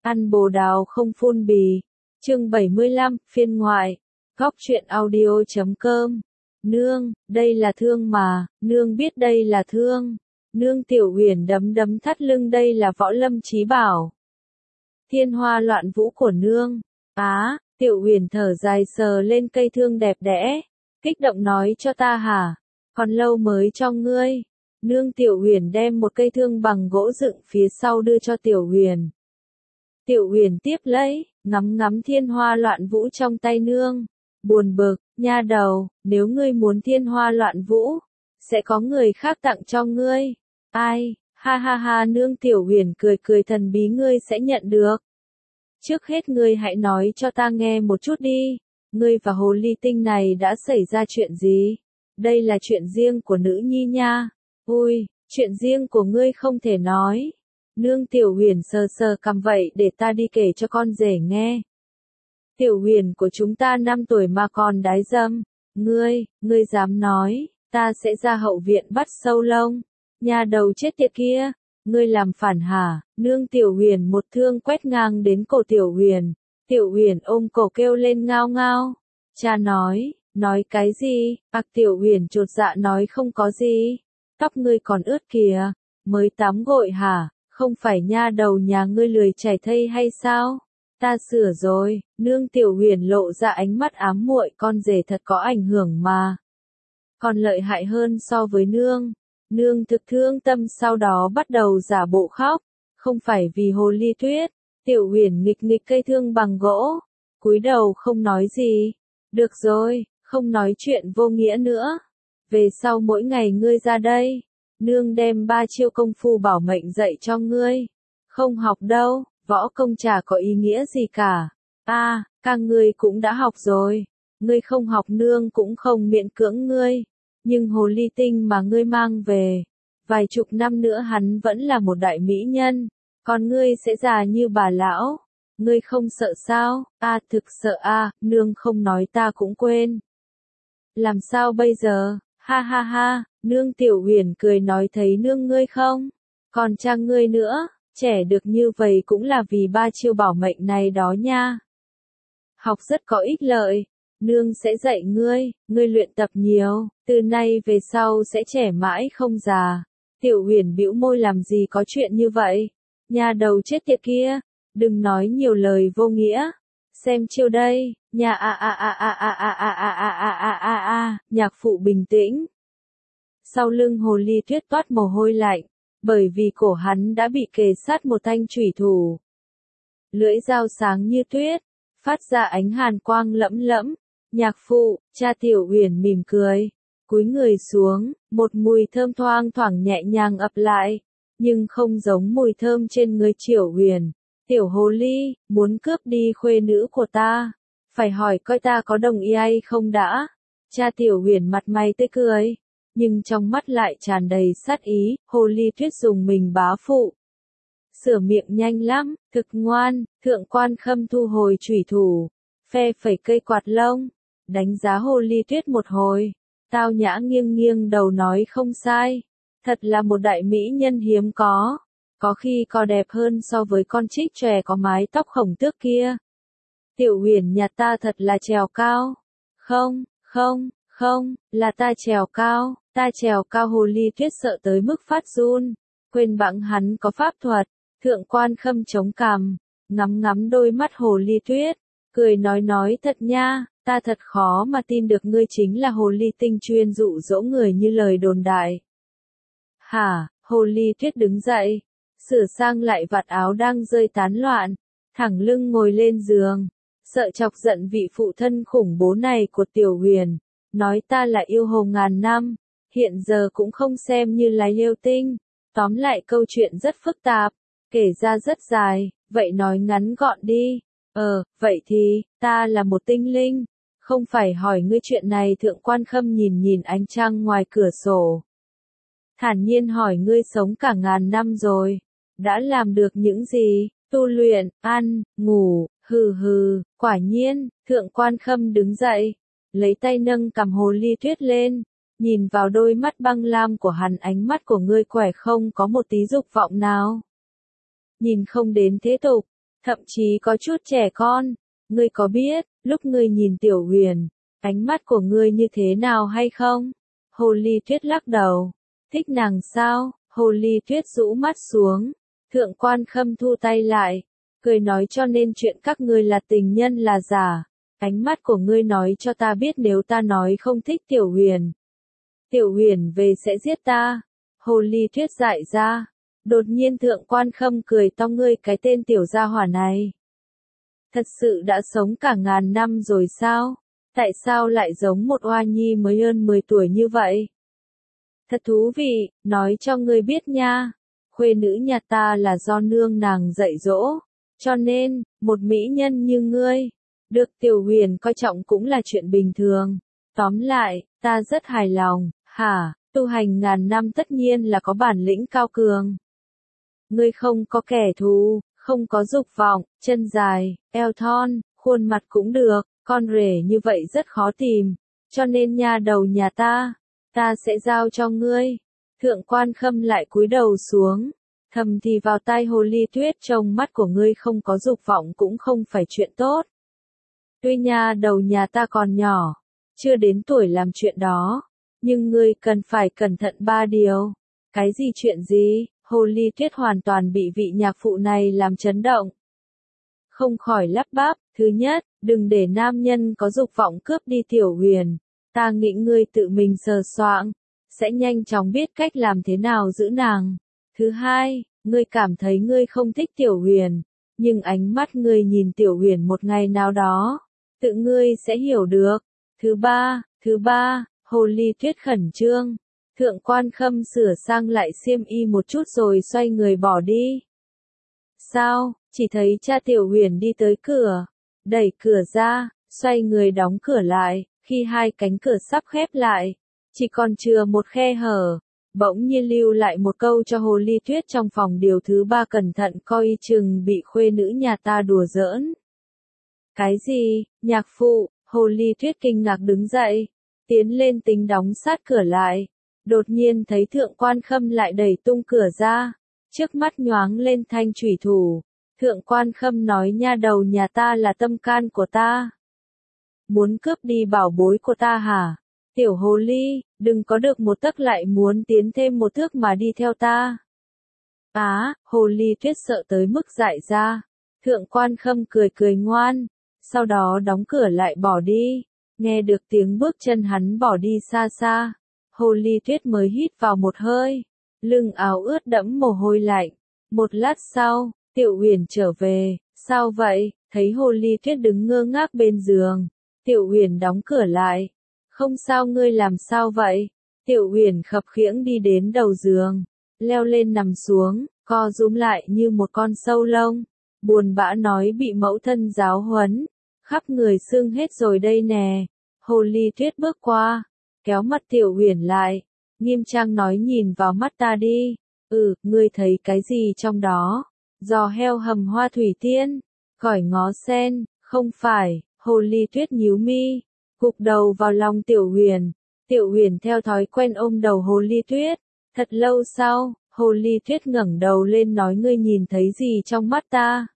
Ăn bồ đào không phun bì. Chương 75, phiên ngoại. Góc truyện audio.com. Nương, đây là thương mà, nương biết đây là thương. Nương Tiểu Huyền đấm đấm thắt lưng, đây là võ lâm chí bảo. Thiên hoa loạn vũ của nương. Á, Tiểu Huyền thở dài sờ lên cây thương đẹp đẽ. Kích động nói cho ta hả? Còn lâu mới cho ngươi. Nương Tiểu Huyền đem một cây thương bằng gỗ dựng phía sau đưa cho Tiểu Huyền. Tiểu Huyền tiếp lấy, ngắm ngắm thiên hoa loạn vũ trong tay nương. Buồn bực, nha đầu, nếu ngươi muốn thiên hoa loạn vũ, sẽ có người khác tặng cho ngươi. Ai, ha ha ha, nương Tiểu Huyền cười cười thần bí, ngươi sẽ nhận được. Trước hết ngươi hãy nói cho ta nghe một chút đi, ngươi và hồ ly tinh này đã xảy ra chuyện gì? Đây là chuyện riêng của nữ nhi nha. Ui, chuyện riêng của ngươi không thể nói. Nương Tiểu Huyền sờ sờ cằm, vậy để ta đi kể cho con rể nghe. Tiểu Huyền của chúng ta 5 tuổi mà còn đái dâm. Ngươi dám nói, ta sẽ ra hậu viện bắt sâu lông. Nhà đầu chết tiệt kia, ngươi làm phản hả? Nương Tiểu Huyền một thương quét ngang đến cổ Tiểu Huyền. Tiểu Huyền ôm cổ kêu lên ngao ngao. Cha nói cái gì? Tiểu Huyền chột dạ nói không có gì. Tóc ngươi còn ướt kìa, mới tắm gội hả? Không phải nha đầu nhà ngươi lười chải thây hay sao? Ta sửa rồi. Nương Tiểu Huyền lộ ra ánh mắt ám muội, con rể thật có ảnh hưởng mà. Còn lợi hại hơn so với nương. Nương thực thương tâm, sau đó bắt đầu giả bộ khóc. Không phải vì hồ ly tuyết. Tiểu Huyền nghịch nghịch cây thương bằng gỗ, cúi đầu không nói gì. Được rồi, không nói chuyện vô nghĩa nữa. Về sau mỗi ngày ngươi ra đây, nương đem 3 chiêu công phu bảo mệnh dạy cho ngươi. Không học đâu, võ công chả có ý nghĩa gì cả. Các ngươi cũng đã học rồi. Ngươi không học nương cũng không miễn cưỡng ngươi. Nhưng hồ ly tinh mà ngươi mang về, vài chục năm nữa hắn vẫn là một đại mỹ nhân. Còn ngươi sẽ già như bà lão. Ngươi không sợ sao? Thực sợ nương không nói ta cũng quên. Làm sao bây giờ? Ha ha ha, nương Tiểu Huyền cười nói, thấy nương ngươi không? Còn cha ngươi nữa, trẻ được như vậy cũng là vì 3 chiêu bảo mệnh này đó nha. Học rất có ích lợi, nương sẽ dạy ngươi luyện tập nhiều, từ nay về sau sẽ trẻ mãi không già. Tiểu Huyền bĩu môi, làm gì có chuyện như vậy? Nhà đầu chết tiệt kia, đừng nói nhiều lời vô nghĩa. Xem chiêu đây, nhạc phụ bình tĩnh. Sau lưng hồ ly tuyết toát mồ hôi lạnh, bởi vì cổ hắn đã bị kề sát một thanh chủy thủ. Lưỡi dao sáng như tuyết, phát ra ánh hàn quang lẫm lẫm. Nhạc phụ, cha Tiểu Huyền mỉm cười, cúi người xuống, một mùi thơm thoang thoảng nhẹ nhàng ập lại, nhưng không giống mùi thơm trên người Tiểu Huyền. Tiểu hồ ly, muốn cướp đi khuê nữ của ta, phải hỏi coi ta có đồng ý hay không đã. Cha Tiểu Huyền mặt mày tươi cười, nhưng trong mắt lại tràn đầy sát ý. Hồ ly tuyết dùng mình bá phụ, sửa miệng nhanh lắm, thực ngoan. Thượng quan Khâm thu hồi chủy thủ, phe phẩy cây quạt lông, đánh giá hồ ly tuyết một hồi, tao nhã nghiêng nghiêng đầu nói, không sai, thật là một đại mỹ nhân hiếm có khi còn đẹp hơn so với con trích chòe có mái tóc khổng tước kia. Tiểu Huyền nhà ta thật là trèo cao. Không, là ta trèo cao, hồ ly tuyết sợ tới mức phát run, quên bẵng hắn có pháp thuật. Thượng quan Khâm chống cằm, ngắm ngắm đôi mắt hồ ly tuyết, cười nói thật nha, ta thật khó mà tin được ngươi chính là hồ ly tinh chuyên dụ dỗ người như lời đồn đại. Hả? Hồ ly tuyết đứng dậy, sửa sang lại vạt áo đang rơi tán loạn, thẳng lưng ngồi lên giường, sợ chọc giận vị phụ thân khủng bố này của Tiểu Huyền, nói ta là yêu hồ ngàn năm, hiện giờ cũng không xem như là yêu tinh. Tóm lại câu chuyện rất phức tạp, kể ra rất dài, vậy nói ngắn gọn đi. Vậy thì, ta là một tinh linh, không phải hỏi ngươi chuyện này. Thượng quan Khâm nhìn ánh trăng ngoài cửa sổ, thản nhiên hỏi, ngươi sống cả ngàn năm rồi, đã làm được những gì? Tu luyện, ăn, ngủ, quả nhiên. Thượng quan Khâm đứng dậy, lấy tay nâng cằm hồ ly tuyết lên, nhìn vào đôi mắt băng lam của hắn, ánh mắt của ngươi khỏe không có một tí dục vọng nào. Nhìn không đến thế tục, thậm chí có chút trẻ con. Ngươi có biết, lúc ngươi nhìn Tiểu Huyền, ánh mắt của ngươi như thế nào hay không? Hồ Ly Tuyết lắc đầu. Thích nàng sao? Hồ Ly Tuyết rũ mắt xuống. Thượng Quan Khâm thu tay lại, cười nói cho nên chuyện các ngươi là tình nhân là giả. Ánh mắt của ngươi nói cho ta biết nếu ta nói không thích Tiểu Huyền. Tiểu Huyền về sẽ giết ta. Hồ Ly Tuyết dại ra. Đột nhiên Thượng Quan Khâm cười to, ngươi cái tên tiểu gia hỏa này. Thật sự đã sống cả ngàn năm rồi sao? Tại sao lại giống một oa nhi mới hơn 10 tuổi như vậy? Thật thú vị, nói cho ngươi biết nha. Khuê nữ nhà ta là do nương nàng dạy dỗ. Cho nên, một mỹ nhân như ngươi, được Tiểu Huyền coi trọng cũng là chuyện bình thường. Tóm lại, ta rất hài lòng, hả, tu hành ngàn năm tất nhiên là có bản lĩnh cao cường. Ngươi không có kẻ thù, không có dục vọng, chân dài, eo thon, khuôn mặt cũng được, con rể như vậy rất khó tìm. Cho nên nha đầu nhà ta sẽ giao cho ngươi. Thượng Quan Khâm lại cúi đầu xuống. Thầm thì vào tai Hồ Ly Tuyết, trong mắt của ngươi không có dục vọng cũng không phải chuyện tốt. Tuy nha đầu nhà ta còn nhỏ, chưa đến tuổi làm chuyện đó, nhưng ngươi cần phải cẩn thận 3 điều. Cái gì chuyện gì? Hồ Ly Tuyết hoàn toàn bị vị nhạc phụ này làm chấn động. Không khỏi lắp bắp, thứ nhất, đừng để nam nhân có dục vọng cướp đi Tiểu Huyền. Ta nghĩ ngươi tự mình sờ soạng, sẽ nhanh chóng biết cách làm thế nào giữ nàng. Thứ hai, ngươi cảm thấy ngươi không thích Tiểu Huyền, nhưng ánh mắt ngươi nhìn Tiểu Huyền một ngày nào đó, tự ngươi sẽ hiểu được. Thứ ba, Hồ Ly Tuyết khẩn trương. Thượng Quan Khâm sửa sang lại xiêm y một chút rồi xoay người bỏ đi. Sao? Chỉ thấy cha Tiểu Huyền đi tới cửa, đẩy cửa ra, xoay người đóng cửa lại, khi hai cánh cửa sắp khép lại, chỉ còn chừa một khe hở, bỗng nhiên lưu lại một câu cho Hồ Ly Tuyết trong phòng điều thứ 3 cẩn thận coi chừng bị khuê nữ nhà ta đùa giỡn. Cái gì? Nhạc phụ? Hồ Ly Tuyết kinh ngạc đứng dậy, tiến lên tính đóng sát cửa lại. Đột nhiên thấy Thượng Quan Khâm lại đẩy tung cửa ra, trước mắt nhoáng lên thanh chủy thủ. Thượng Quan Khâm nói nha đầu nhà ta là tâm can của ta. Muốn cướp đi bảo bối của ta hả? Tiểu hồ ly, đừng có được một tấc lại muốn tiến thêm một thước mà đi theo ta. Hồ Ly Tuyết sợ tới mức dại ra. Thượng Quan Khâm cười cười ngoan, sau đó đóng cửa lại bỏ đi. Nghe được tiếng bước chân hắn bỏ đi xa xa, Hồ Ly Tuyết mới hít vào một hơi, lưng áo ướt đẫm mồ hôi lạnh. Một lát sau, Tiểu Huyền trở về. Sao vậy? Thấy Hồ Ly Tuyết đứng ngơ ngác bên giường, Tiểu Huyền đóng cửa lại. Không sao, ngươi làm sao vậy? Tiểu Huyền khập khiễng đi đến đầu giường, leo lên nằm xuống, co rúm lại như một con sâu lông, buồn bã nói bị mẫu thân giáo huấn, khắp người sưng hết rồi đây nè. Hồ Ly Tuyết bước qua, kéo mặt Tiểu Huyền lại, nghiêm trang nói nhìn vào mắt ta đi. Ngươi thấy cái gì trong đó? Giò heo hầm hoa thủy tiên, gỏi ngó sen, không phải. Hồ Ly Tuyết nhíu mi, gục đầu vào lòng Tiểu Huyền. Tiểu Huyền theo thói quen ôm đầu Hồ Ly Tuyết. Thật lâu sau, Hồ Ly Tuyết ngẩng đầu lên nói ngươi nhìn thấy gì trong mắt ta?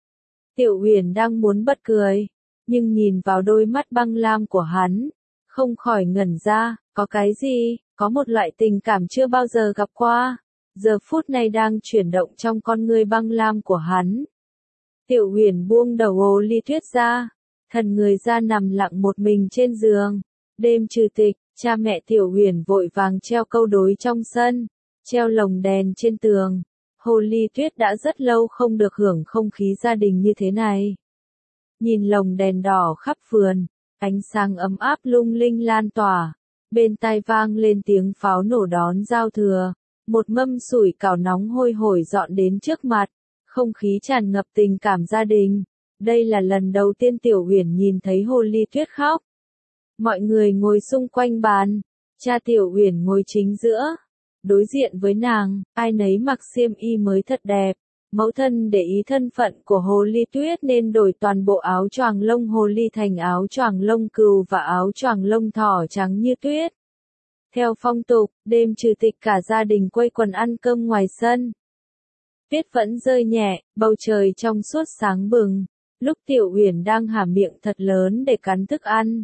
Tiểu Huyền đang muốn bật cười, nhưng nhìn vào đôi mắt băng lam của hắn, không khỏi ngẩn ra. Có cái gì? Có một loại tình cảm chưa bao giờ gặp qua, giờ phút này đang chuyển động trong con ngươi băng lam của hắn. Tiểu Huyền buông đầu Hồ Ly Tuyết ra, thần người ra nằm lặng một mình trên giường. Đêm trừ tịch, cha mẹ Tiểu Huyền vội vàng treo câu đối trong sân, treo lồng đèn trên tường. Hồ Ly Tuyết đã rất lâu không được hưởng không khí gia đình như thế này. Nhìn lồng đèn đỏ khắp vườn, ánh sáng ấm áp lung linh lan tỏa, bên tai vang lên tiếng pháo nổ đón giao thừa. Một mâm sủi cảo nóng hôi hổi dọn đến trước mặt, không khí tràn ngập tình cảm gia đình. Đây là lần đầu tiên Tiểu Huyền nhìn thấy Hồ Ly Tuyết khóc. Mọi người ngồi xung quanh bàn, cha Tiểu Huyền ngồi chính giữa, đối diện với nàng, ai nấy mặc xiêm y mới thật đẹp. Mẫu thân để ý thân phận của Hồ Ly Tuyết nên đổi toàn bộ áo choàng lông hồ ly thành áo choàng lông cừu và áo choàng lông thỏ trắng như tuyết. Theo phong tục, đêm trừ tịch cả gia đình quây quần ăn cơm ngoài sân. Tuyết vẫn rơi nhẹ, bầu trời trong suốt sáng bừng. Lúc Tiểu Uyển đang há miệng thật lớn để cắn thức ăn,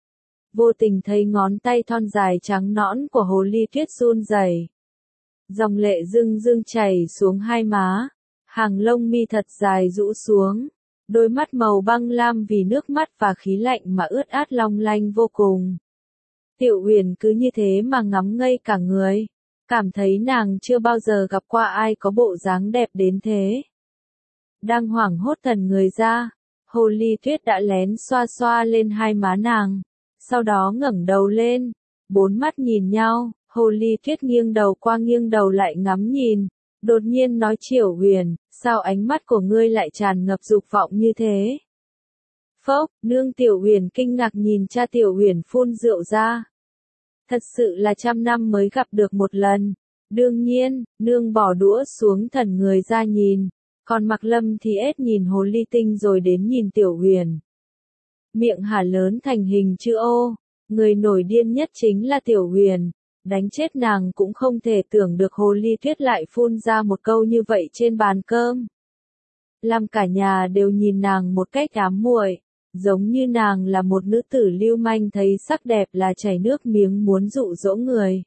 vô tình thấy ngón tay thon dài trắng nõn của hồ ly tuyết run rẩy. Dòng lệ rưng rưng chảy xuống hai má, hàng lông mi thật dài rũ xuống, đôi mắt màu băng lam vì nước mắt và khí lạnh mà ướt át long lanh vô cùng. Tiểu Uyển cứ như thế mà ngắm ngây cả người, cảm thấy nàng chưa bao giờ gặp qua ai có bộ dáng đẹp đến thế. Đang hoảng hốt thần người ra, hồ ly tuyết đã lén xoa xoa lên hai má nàng, sau đó ngẩng đầu lên, bốn mắt nhìn nhau, hồ ly tuyết nghiêng đầu qua nghiêng đầu lại ngắm nhìn, đột nhiên nói Tiểu Uyển, sao ánh mắt của ngươi lại tràn ngập dục vọng như thế? Phốc, nương Tiểu Uyển kinh ngạc nhìn cha Tiểu Uyển phun rượu ra. Thật sự là 100 năm mới gặp được một lần. Đương nhiên, nương bỏ đũa xuống thần người ra nhìn, còn Mạc Lâm thì ết nhìn hồ ly tinh rồi đến nhìn Tiểu Uyển. Miệng há lớn thành hình chữ O, người nổi điên nhất chính là Tiểu Uyển, đánh chết nàng cũng không thể tưởng được hồ ly tuyết lại phun ra một câu như vậy trên bàn cơm. Làm cả nhà đều nhìn nàng một cách ám muội, giống như nàng là một nữ tử lưu manh thấy sắc đẹp là chảy nước miếng muốn dụ dỗ người.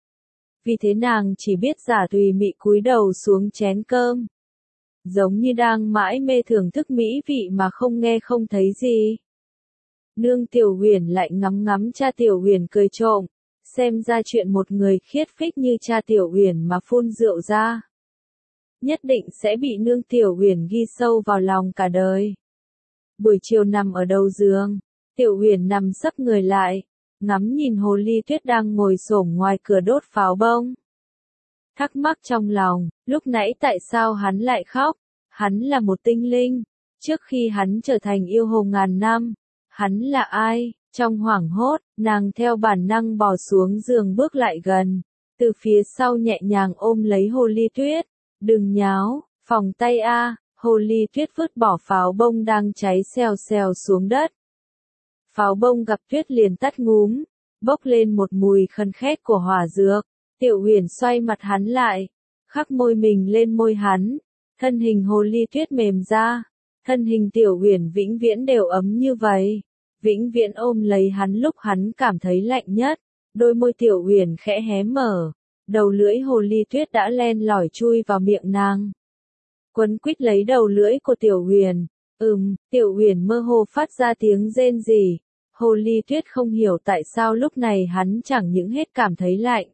Vì thế nàng chỉ biết giả tùy mị cúi đầu xuống chén cơm, giống như đang mãi mê thưởng thức mỹ vị mà không nghe không thấy gì. Nương Tiểu Uyển lại ngắm ngắm cha Tiểu Uyển cười trộm, xem ra chuyện một người khiết phích như cha Tiểu Uyển mà phun rượu ra, nhất định sẽ bị nương Tiểu Uyển ghi sâu vào lòng cả đời. Buổi chiều nằm ở đầu giường, Tiểu Uyển nằm sấp người lại, ngắm nhìn hồ ly tuyết đang ngồi xổm ngoài cửa đốt pháo bông. Thắc mắc trong lòng, lúc nãy tại sao hắn lại khóc? Hắn là một tinh linh, trước khi hắn trở thành yêu hồ ngàn năm, hắn là ai? Trong hoảng hốt, nàng theo bản năng bò xuống giường bước lại gần, từ phía sau nhẹ nhàng ôm lấy hồ ly tuyết. Đừng nháo, phòng tay a. Hồ ly tuyết vứt bỏ pháo bông đang cháy xèo xèo xuống đất. Pháo bông gặp tuyết liền tắt ngúm, bốc lên một mùi khân khét của hỏa dược. Tiểu Uyển xoay mặt hắn lại, khắc môi mình lên môi hắn, thân hình hồ ly tuyết mềm ra, thân hình Tiểu Uyển vĩnh viễn đều ấm như vậy, vĩnh viễn ôm lấy hắn lúc hắn cảm thấy lạnh nhất. Đôi môi Tiểu Uyển khẽ hé mở, đầu lưỡi hồ ly tuyết đã len lỏi chui vào miệng nàng. Quấn quýt lấy đầu lưỡi của Tiểu Uyển. Tiểu Uyển mơ hồ phát ra tiếng rên rỉ. Hồ ly tuyết không hiểu tại sao lúc này hắn chẳng những hết cảm thấy lạnh,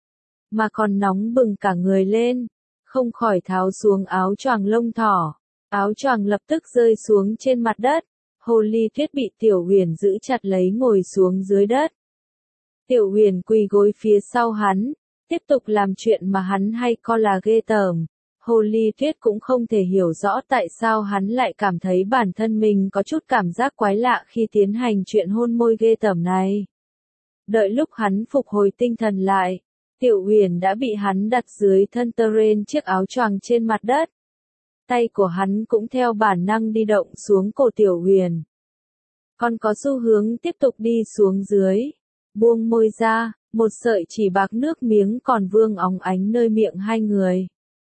mà còn nóng bừng cả người lên, không khỏi tháo xuống áo choàng lông thỏ. Áo choàng lập tức rơi xuống trên mặt đất. Hồ ly tuyết bị Tiểu Uyển giữ chặt lấy ngồi xuống dưới đất. Tiểu Uyển quỳ gối phía sau hắn, tiếp tục làm chuyện mà hắn hay coi là ghê tởm. Hồ ly tuyết cũng không thể hiểu rõ tại sao hắn lại cảm thấy bản thân mình có chút cảm giác quái lạ khi tiến hành chuyện hôn môi ghê tởm này. Đợi lúc hắn phục hồi tinh thần lại, Tiểu Uyển đã bị hắn đặt dưới thân Teren chiếc áo choàng trên mặt đất. Tay của hắn cũng theo bản năng đi động xuống cổ Tiểu Uyển. Còn có xu hướng tiếp tục đi xuống dưới. Buông môi ra, một sợi chỉ bạc nước miếng còn vương óng ánh nơi miệng hai người.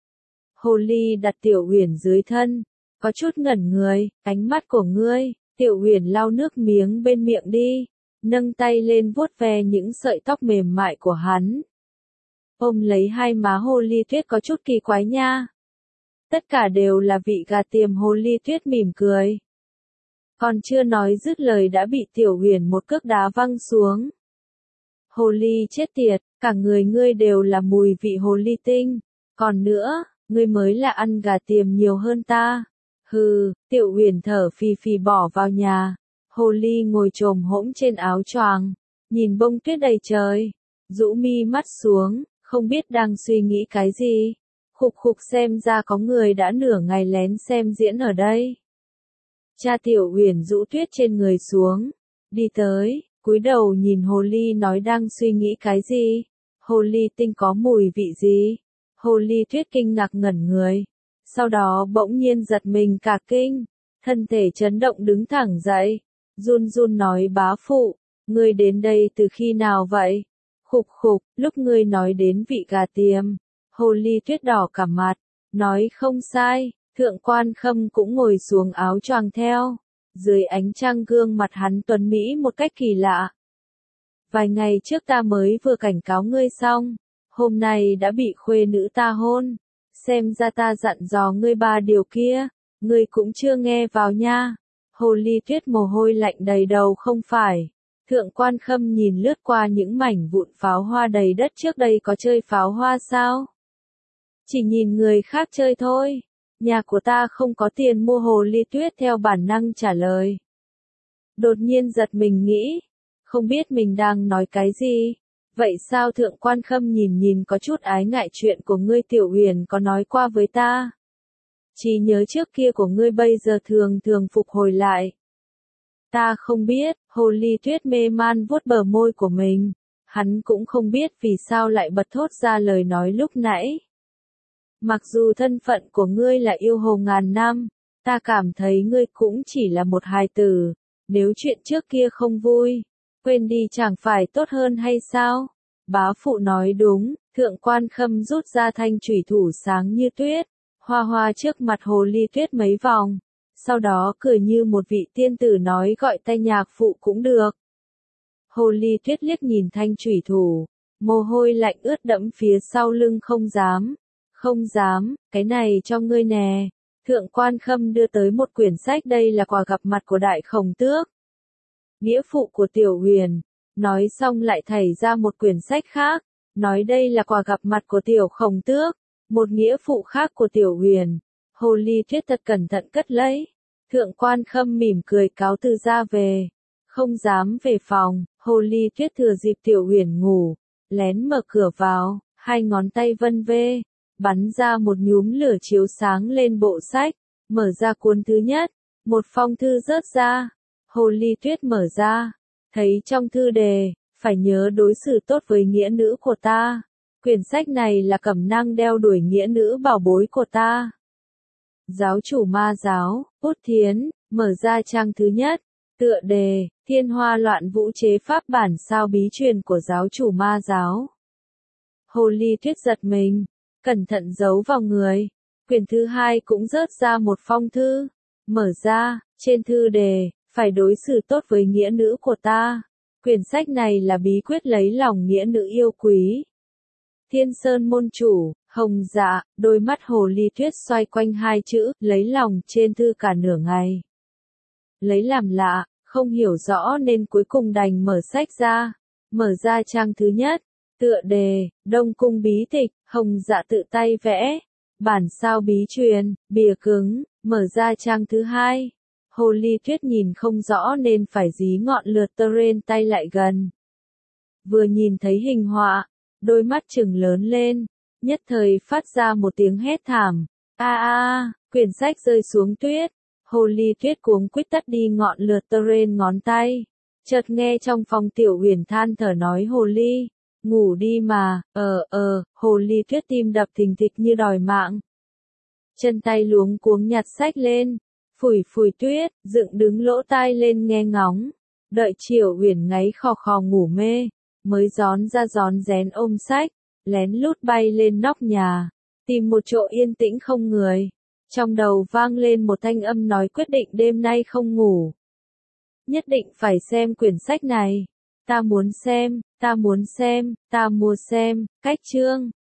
Hồ ly đặt Tiểu Uyển dưới thân, có chút ngẩn người, ánh mắt của ngươi. Tiểu Uyển lau nước miếng bên miệng đi, nâng tay lên vuốt ve những sợi tóc mềm mại của hắn. Ôm lấy hai má hồ ly tuyết có chút kỳ quái nha. Tất cả đều là vị gà tiềm. Hồ ly tuyết mỉm cười. Còn chưa nói dứt lời đã bị Tiểu Uyển một cước đá văng xuống. Hồ ly chết tiệt, cả người ngươi đều là mùi vị hồ ly tinh. Còn nữa, ngươi mới là ăn gà tiềm nhiều hơn ta. Hừ, Tiểu Uyển thở phì phì bỏ vào nhà. Hồ ly ngồi chồm hỗn trên áo choàng, nhìn bông tuyết đầy trời, rũ mi mắt xuống, không biết đang suy nghĩ cái gì. Khục khục, xem ra có người đã nửa ngày lén xem diễn ở đây. Cha Tiểu Uyển rũ tuyết trên người xuống, đi tới, cúi đầu nhìn hồ ly nói đang suy nghĩ cái gì. Hồ ly tinh có mùi vị gì? Hồ ly tuyết kinh ngạc ngẩn người, sau đó bỗng nhiên giật mình cả kinh, thân thể chấn động đứng thẳng dậy, run run nói bá phụ, ngươi đến đây từ khi nào vậy? Khục khục, lúc ngươi nói đến vị gà tiềm. Hồ ly tuyết đỏ cả mặt, Nói không sai, Thượng Quan Khâm cũng ngồi xuống áo choàng theo. Dưới ánh trăng gương mặt hắn tuấn mỹ một cách kỳ lạ. Vài ngày trước ta mới vừa cảnh cáo ngươi xong, hôm nay đã bị khuê nữ ta hôn. Xem ra ta dặn dò ngươi 3 điều kia, ngươi cũng chưa nghe vào nha. Hồ Ly Tuyết mồ hôi lạnh đầy đầu không phải. Thượng Quan Khâm nhìn lướt qua những mảnh vụn pháo hoa đầy đất, trước đây có chơi pháo hoa sao? Chỉ nhìn người khác chơi thôi. Nhà của ta không có tiền mua. Hồ Ly Tuyết theo bản năng trả lời. Đột nhiên giật mình nghĩ, không biết mình đang nói cái gì. Vậy sao? Thượng Quan Khâm nhìn có chút ái ngại, chuyện của ngươi Tiểu Huyền có nói qua với ta. Trí nhớ trước kia của ngươi bây giờ thường phục hồi lại. Ta không biết. Hồ Ly Tuyết mê man vuốt bờ môi của mình. Hắn cũng không biết vì sao lại bật thốt ra lời nói lúc nãy. Mặc dù thân phận của ngươi là yêu hồ ngàn năm, ta cảm thấy ngươi cũng chỉ là một hài tử. Nếu chuyện trước kia không vui, quên đi chẳng phải tốt hơn hay sao? Bá phụ nói đúng. Thượng Quan Khâm rút ra thanh chủy thủ sáng như tuyết, hoa hoa trước mặt Hồ Ly Tuyết mấy vòng, sau đó cười như một vị tiên tử nói gọi tay nhạc phụ cũng được. Hồ Ly Tuyết liếc nhìn thanh chủy thủ, mồ hôi lạnh ướt đẫm phía sau lưng. Không dám, cái này cho ngươi nè. Thượng Quan Khâm đưa tới một quyển sách, đây là quà gặp mặt của Đại Khổng Tước. Nghĩa phụ của Tiểu Huyền. Nói xong lại thảy ra một quyển sách khác, nói đây là quà gặp mặt của Tiểu Khổng Tước, một nghĩa phụ khác của Tiểu Huyền. Hồ Ly Tuyết thật cẩn thận cất lấy. Thượng Quan Khâm mỉm cười cáo từ ra về. Không dám về phòng, Hồ Ly Tuyết thừa dịp Tiểu Huyền ngủ, lén mở cửa vào, hai ngón tay vân vê, bắn ra một nhúm lửa chiếu sáng lên bộ sách, mở ra cuốn thứ nhất, một phong thư rớt ra. Hồ Ly Tuyết mở ra, thấy trong thư đề, phải nhớ đối xử tốt với nghĩa nữ của ta. Quyển sách này là cẩm nang đeo đuổi nghĩa nữ bảo bối của ta. Giáo chủ ma giáo, Út Thiến, mở ra trang thứ nhất, tựa đề, Thiên Hoa Loạn Vũ chế pháp bản sao bí truyền của giáo chủ ma giáo. Hồ Ly Tuyết giật mình, cẩn thận giấu vào người. Quyển thứ hai cũng rớt ra một phong thư, mở ra, trên thư đề, phải đối xử tốt với nghĩa nữ của ta. Quyển sách này là bí quyết lấy lòng nghĩa nữ yêu quý. Thiên Sơn môn chủ, Hồng Dạ, đôi mắt Hồ Ly Tuyết xoay quanh hai chữ, lấy lòng trên thư cả nửa ngày. Lấy làm lạ, không hiểu rõ nên cuối cùng đành mở sách ra. Mở ra trang thứ nhất, tựa đề, Đông Cung bí tịch, Hồng Dạ tự tay vẽ. Bản sao bí truyền, bìa cứng, mở ra trang thứ hai. Hồ Ly Tuyết nhìn không rõ nên phải dí ngọn lửa tơ rên tay lại gần. Vừa nhìn thấy hình họa, đôi mắt trừng lớn lên, nhất thời phát ra một tiếng hét thảm. Quyển sách rơi xuống tuyết. Hồ Ly Tuyết cuống quýt tắt đi ngọn lửa tơ rên ngón tay. Chợt nghe trong phòng Tiểu Huyền than thở nói Hồ Ly, ngủ đi mà. Hồ Ly Tuyết tim đập thình thịch như đòi mạng. Chân tay luống cuống nhặt sách lên, phủi tuyết, dựng đứng lỗ tai lên nghe ngóng. Đợi Tiểu Huyền ngáy khò khò ngủ mê, mới rón ra rón rén ôm sách, lén lút bay lên nóc nhà, tìm một chỗ yên tĩnh không người. Trong đầu vang lên một thanh âm nói quyết định đêm nay không ngủ. Nhất định phải xem quyển sách này. Ta muốn xem, ta mua xem. Cách chương